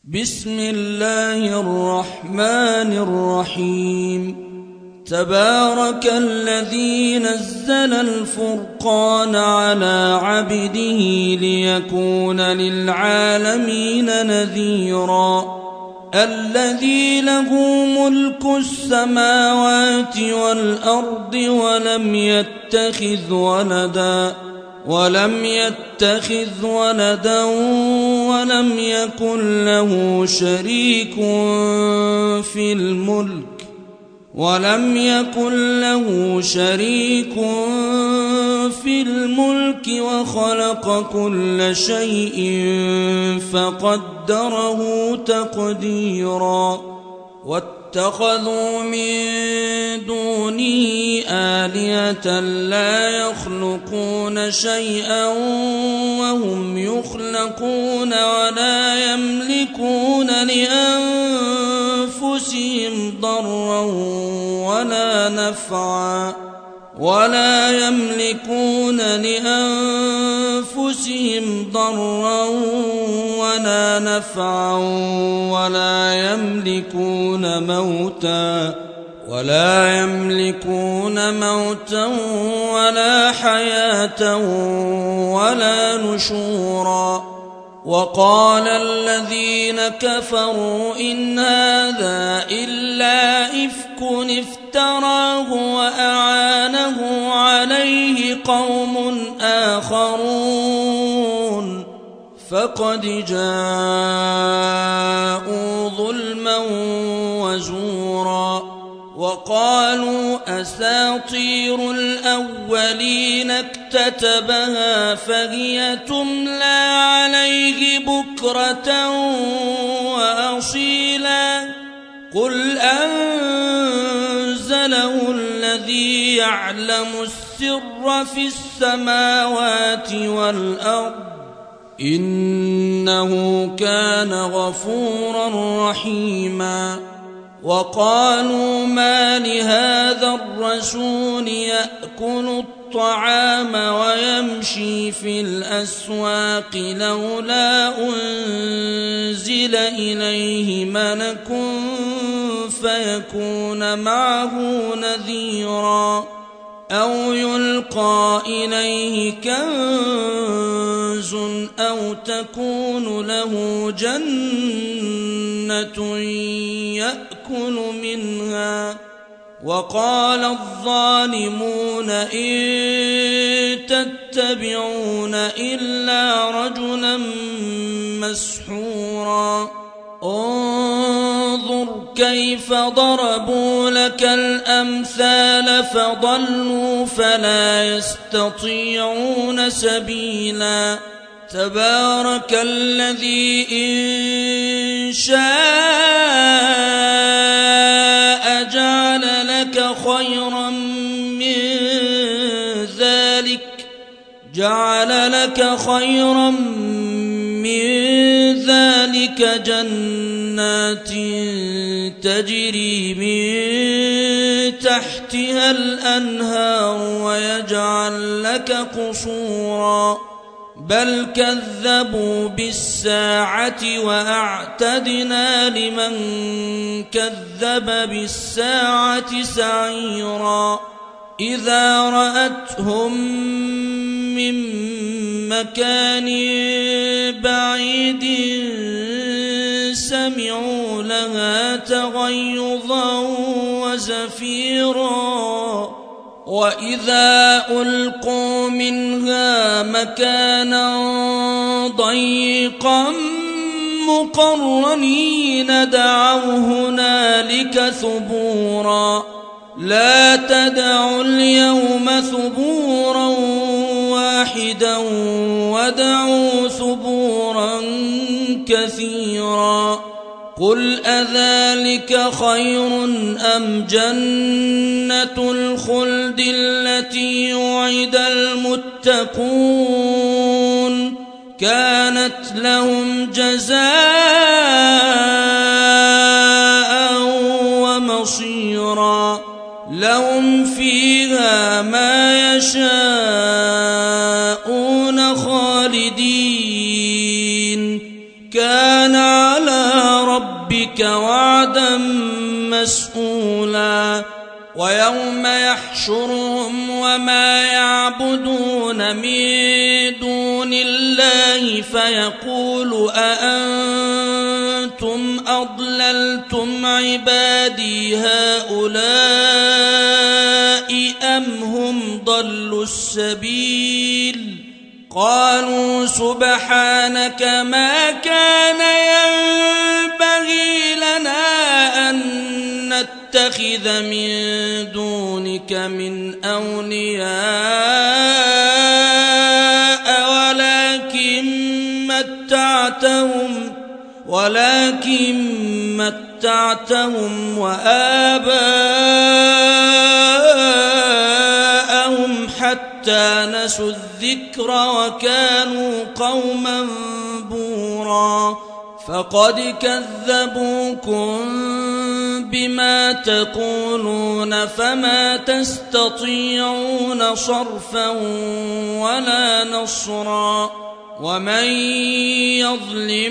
بسم الله الرحمن الرحيم. تبارك الذي نزل الفرقان على عبده ليكون للعالمين نذيرا. الذي له ملك السماوات والأرض ولم يتخذ ولدا ولم يكن له شريك في الملك وخلق كل شيء فقدره تقديرا. واتخذوا من دونه آلهة لا يخلقون شيئا وهم يخلقون ولا يملكون لأنفسهم ضرا ولا نفعا ولا يملكون موتا ولا حياة ولا نشورا. وقال الذين كفروا إن هذا إلا إفك افتراه وأعانه عليه قوم آخرون فقد جاءوا ظلما وزورا. وقالوا أساطير الأولين اكتتبها فهي تملى عليه بكرة وأصيلا. قل أنزله الذي يعلم السر في السماوات والأرض إنه كان غفورا رحيما. وقالوا ما لهذا الرسول يأكل الطعام ويمشي في الأسواق لولا أنزل إليه ملك فيكون معه نذيرا أو يلقى إليه كنز أو تكون له جنة يأكل منها. وقال الظالمون إن تتبعون إلا رجلا مسحورا. انظر كيف ضربوا لك الأمثال فضلوا فلا يستطيعون سبيلا. تبارك الذي إن شاء جعل لك خيرا من ذلك جنات تجري من تحتها الأنهار ويجعل لك قصورا. بل كذبوا بالساعة وأعتدنا لمن كذب بالساعة سعيرا. إذا رأتهم من مكان بعيد سمعوا لها تغيظا وزفيرا. وإذا ألقوا منها مكانا ضيقا مقرنين دعوا هنالك ثبورا. لا تدعوا اليوم ثبورا واحدا ودعوا ثبورا كثيرا. قل أذلك خير أم جنة الخلد التي وعد المتقون كانت لهم جزاء ومصيرا. لهم فيها ما يشاءون خالدين كان على ربك وعدا مسئولا ويوم يحشرهم وما يعبدون من دون الله فيقول أأنتم أضللتم عبادي هؤلاء أم هم ضلوا السبيل قالوا سبحانك ما كان ينبغي لنا أن نتخذ من دونك من أولياء ولكن متعتهم وآباءهم حتى نسوا الذكر وكانوا قوما بورا فقد كذبوكم بما تقولون فما تستطيعون صرفا ولا نصرا ومن يظلم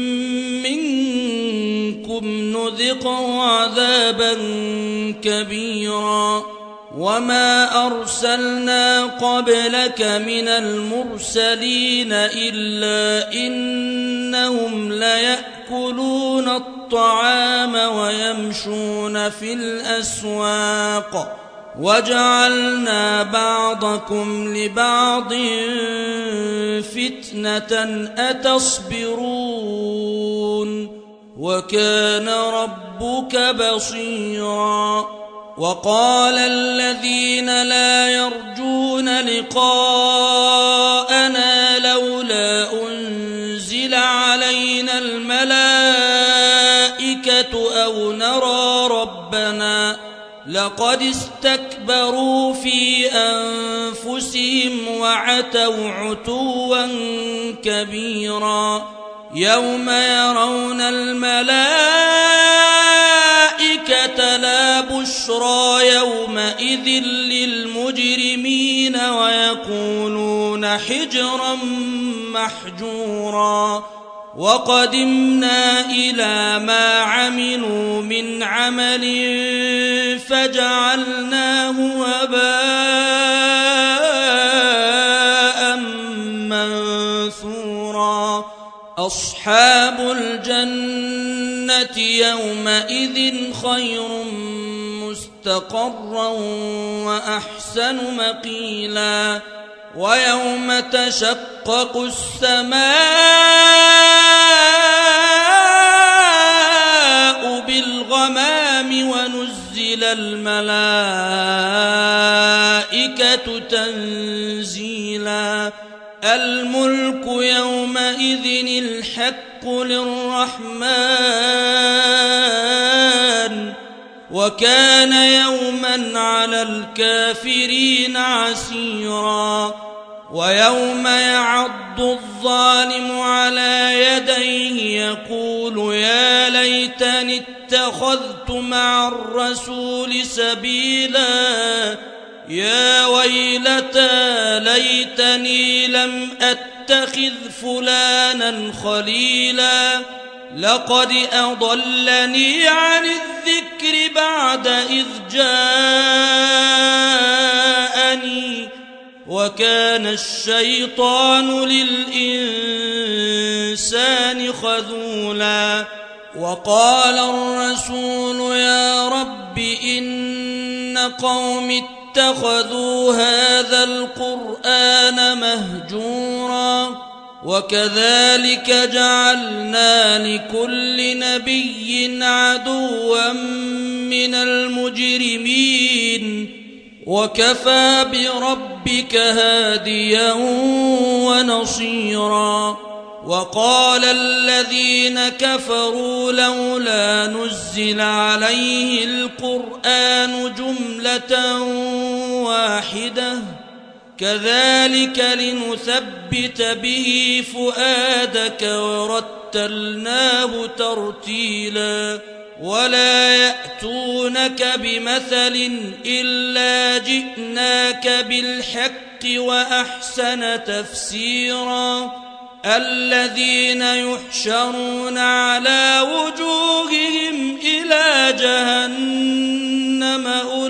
منكم نذقه عذابا كبيرا وما أرسلنا قبلك من المرسلين إلا إنهم ليأكلون الطعام ويمشون في الأسواق وجعلنا بعضكم لبعض فتنة أتصبرون وكان ربك بصيرا وقال الذين لا يرجون لقاءنا لولا أنزل علينا الملائكة أو نرى ربنا لقد استكبروا في أنفسهم وعتوا عتوا كبيرا يوم يرون الملائكة لا بشرى يومئذ للمجرمين ويقولون حجرا محجورا وقدمنا إلى ما عملوا من عمل فجعلناه هباء منثورا أصحاب الجنة يومئذ خير مستقرا وأحسن مقيلا ويوم تشقق السماء بالغمام ونزل الملائكة تنزيلا الملك يومئذ الحق للرحمن وكان يوما على الكافرين عسيرا ويوم يعض الظالم على يديه يقول يا ليتني اتخذت مع الرسول سبيلا يا ويلتى ليتني لم أتخذ فلانا خليلا لقد أضلني عن الذكر بعد إذ جاءني وكان الشيطان للإنسان خذولا وقال الرسول يا رب إن قوم اتخذوا هذا القرآن مهجورا وكذلك جعلنا لكل نبي عدوا من المجرمين وكفى بربك هاديا ونصيرا وقال الذين كفروا لولا نزل عليه القرآن جملة واحدة كذلك لنثبت به فؤادك ورتلناه ترتيلا ولا يأتونك بمثل إلا جئناك بالحق وأحسن تفسيرا الذين يحشرون على وجوههم إلى جهنم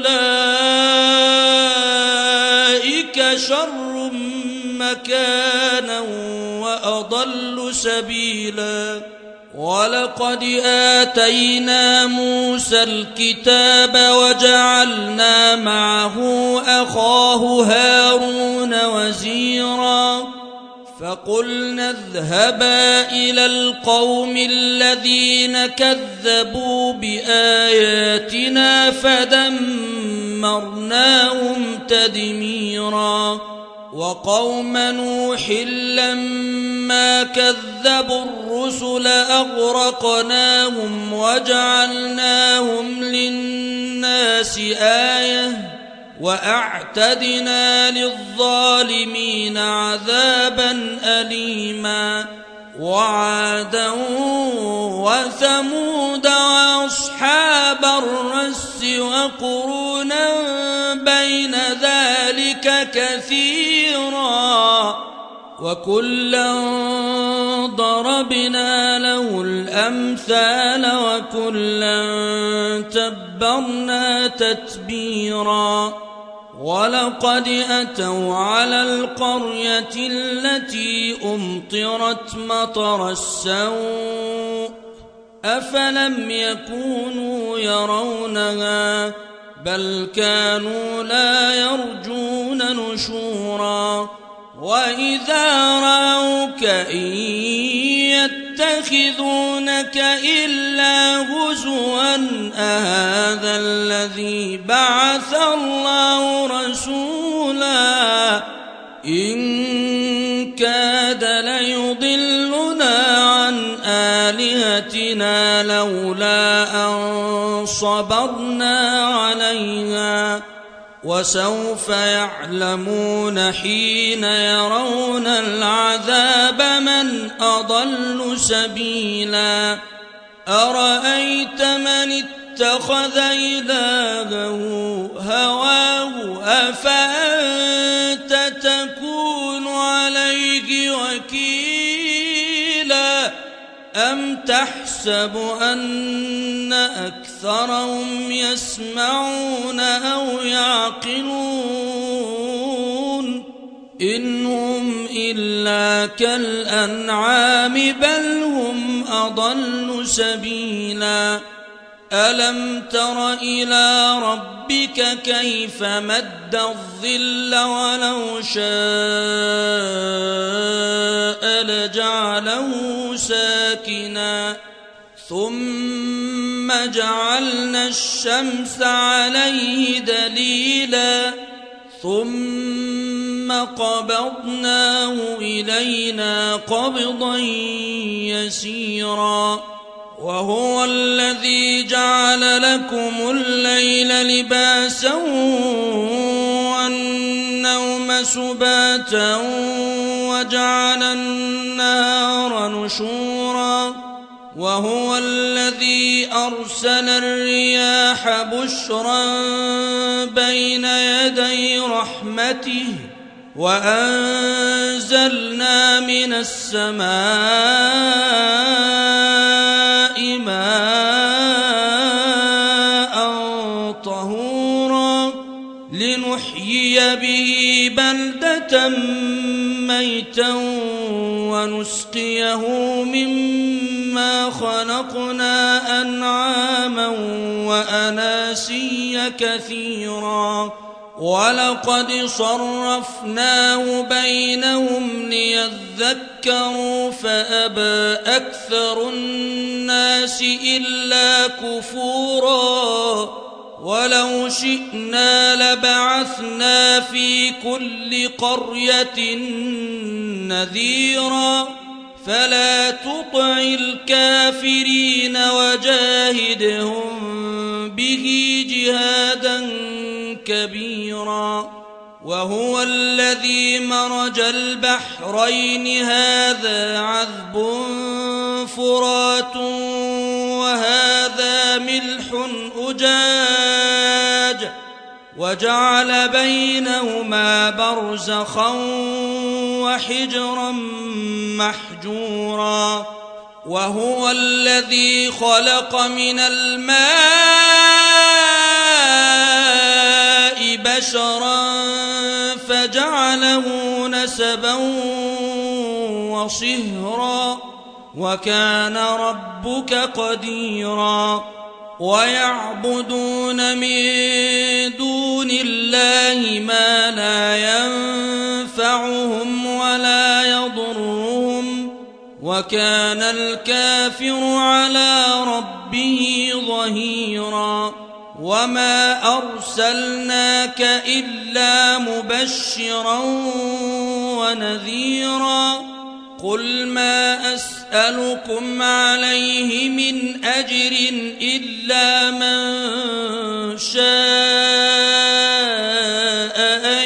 أولئك شر مكانا وأضل سبيلا ولقد آتينا موسى الكتاب وجعلنا معه أخاه هارون وزيرا فقلنا اذهبا إلى القوم الذين كذبوا بآياتنا فدمرناهم تدميرا وقوم نوح لما كذبوا الرسل أغرقناهم وجعلناهم للناس آية وأعتدنا للظالمين عذابا أليما وعادا وثمود وأصحاب الرس وقرونا بين ذلك كثيرا وكلا ضربنا له الأمثال وكلا تبرنا تتبيرا ولقد أتوا على القرية التي أمطرت مطر السوء أفلم يكونوا يرونها بل كانوا لا يرجون نشورا وإذا رأوك إن يتخذونك إلا هزوا أهذا الذي بعث الله رسولا إن كاد ليضلنا عن آلهتنا لولا أن صبرنا عليها وسوف يعلمون حين يرون العذاب من أضل سبيلا أرأيت من اتخذ إلهه هواه أفأنت تكون عليه وكيلا أم تحسب أن أكثرهم يسمعون أو يعقلون إن هم إلا كالأنعام بل هم أضل سبيلا ألم تر إلى ربك كيف مد الظل ولو شاء لجعله ساكنا ثم جعلنا الشمس عليه دليلا ثم قبضناه إلينا قبضا يسيرا وهو الذي جعل لكم الليل لباسا والنوم سباتا وجعل النهار نشورا وهو الذي أرسل الرياح بشرا بين يدي رحمته وأنزلنا من السماء ماء طهورا لنحيي به بلدة ميتا ونسقيه مما خلقنا أنعاما وأناسيا كثيرا ولقد صرفناه بينهم ليذكروا فأبى أكثر الناس إلا كفورا ولو شئنا لبعثنا في كل قرية نذيرا فلا تطع الكافرين وجاهدهم به جهادا كبيرا وهو الذي مرج البحرين هذا عذب فرات وهذا ملح أجاج وجعل بينهما برزخا وحجرا محجورا وهو الذي خلق من الماء بشرا فجعله نسبا وصهرا وكان ربك قديرا ويعبدون من دون الله ما لا ينفعهم ولا يضرهم وكان الكافر على ربه ظهيرا وما أرسلناك إلا مبشرا ونذيرا قل ما أسألكم عليه من أجر إلا من شاء أن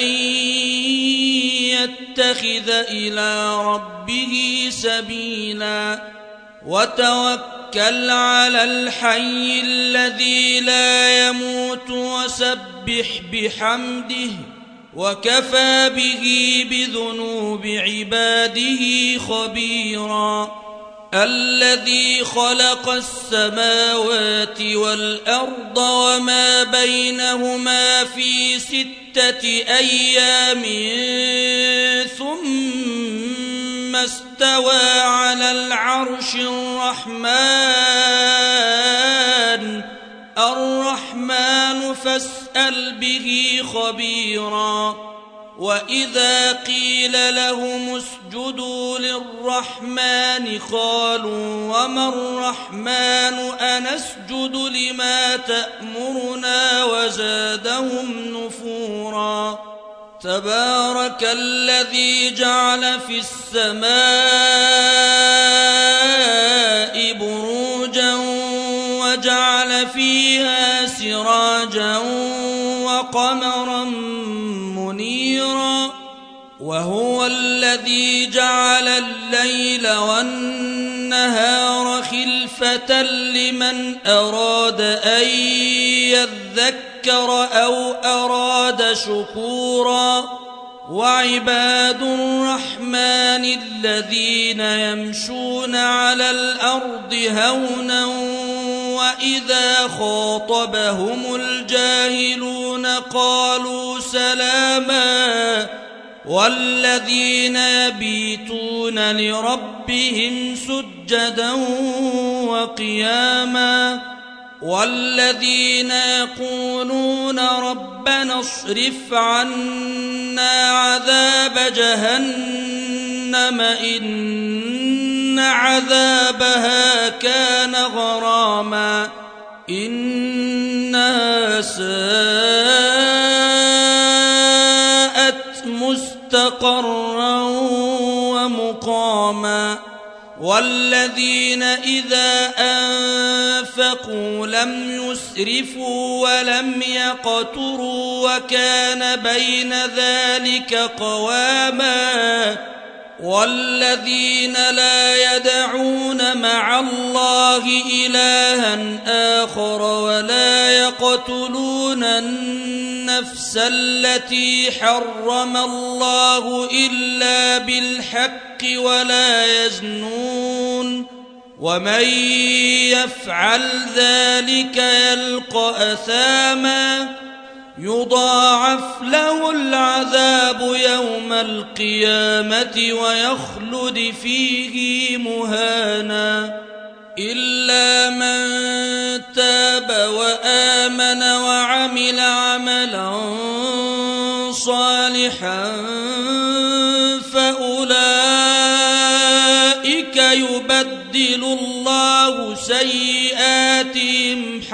يتخذ إلى ربه سبيلا وتوكل على الحي الذي لا يموت وسبح بحمده وكفى به بذنوب عباده خبيرا الذي خلق السماوات والأرض وما بينهما في 6 أيام ثم استوى على العرش الرحمن فاسأل به خبيرا وإذا قيل لهم اسجدوا للرحمن قالوا وما الرحمن أنسجد لما تأمرنا وزادهم نفورا تبارك الذي جعل في السماء بروجا وجعل فيها سراجا وقمرا منيرا وهو الذي جعل الليل والنهار خلفة لمن أراد أن يذكر أو أراد شكورا وعباد الرحمن الذين يمشون على الأرض هونا وإذا خاطبهم الجاهلون قالوا سلاما والذين يبيتون لربهم سجدا وقياما والذين يقولون ربنا اصرف عنا عذاب جهنم إن عذابها كان غراما إنها ساءت مستقرا ومقاما والذين إذا أنفقوا لم يسرفوا ولم يقتروا وكان بين ذلك قواما والذين لا يدعون مع الله إلها آخر ولا يقتلون النفس التي حرم الله إلا بالحق ولا يزنون ومن يفعل ذلك يلقى أثاما يضاعف له العذاب يوم القيامة ويخلد فيه مهانا إلا من تاب وآمن وعمل عملا صالحا فأولئك يبدل الله سيئاتهم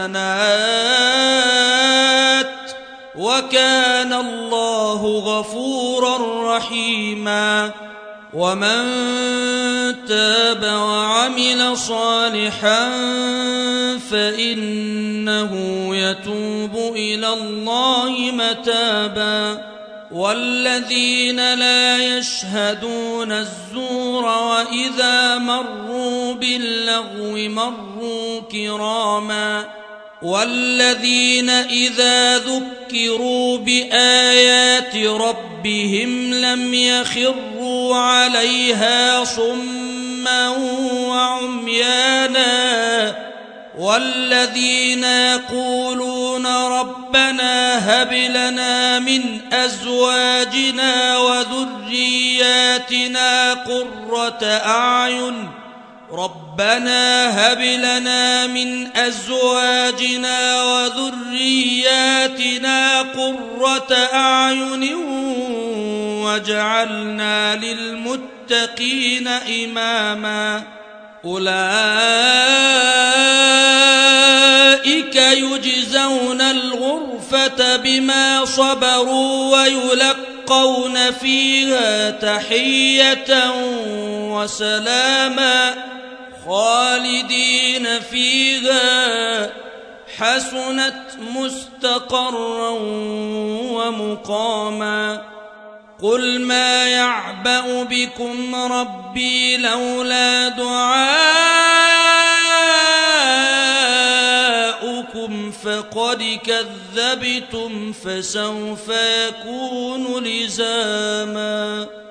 حسنات وكان الله غفورا رحيما ومن تاب وعمل صالحا فإنه يتوب إلى الله متابا والذين لا يشهدون الزور وإذا مروا باللغو مروا كراما والذين إذا ذكروا بآيات ربهم لم يخروا عليها صما وعميانا والذين يقولون ربنا هب لنا من أزواجنا وذرياتنا قرة أعين واجعلنا للمتقين إماما أولئك يجزون الغرفة بما صبروا ويلقون فيها تحية وسلاما خالدين فيها حسنت مستقرا ومقاما قل ما يعبأ بكم ربي لولا دعاؤكم فقد كذبتم فسوف يكون لزاما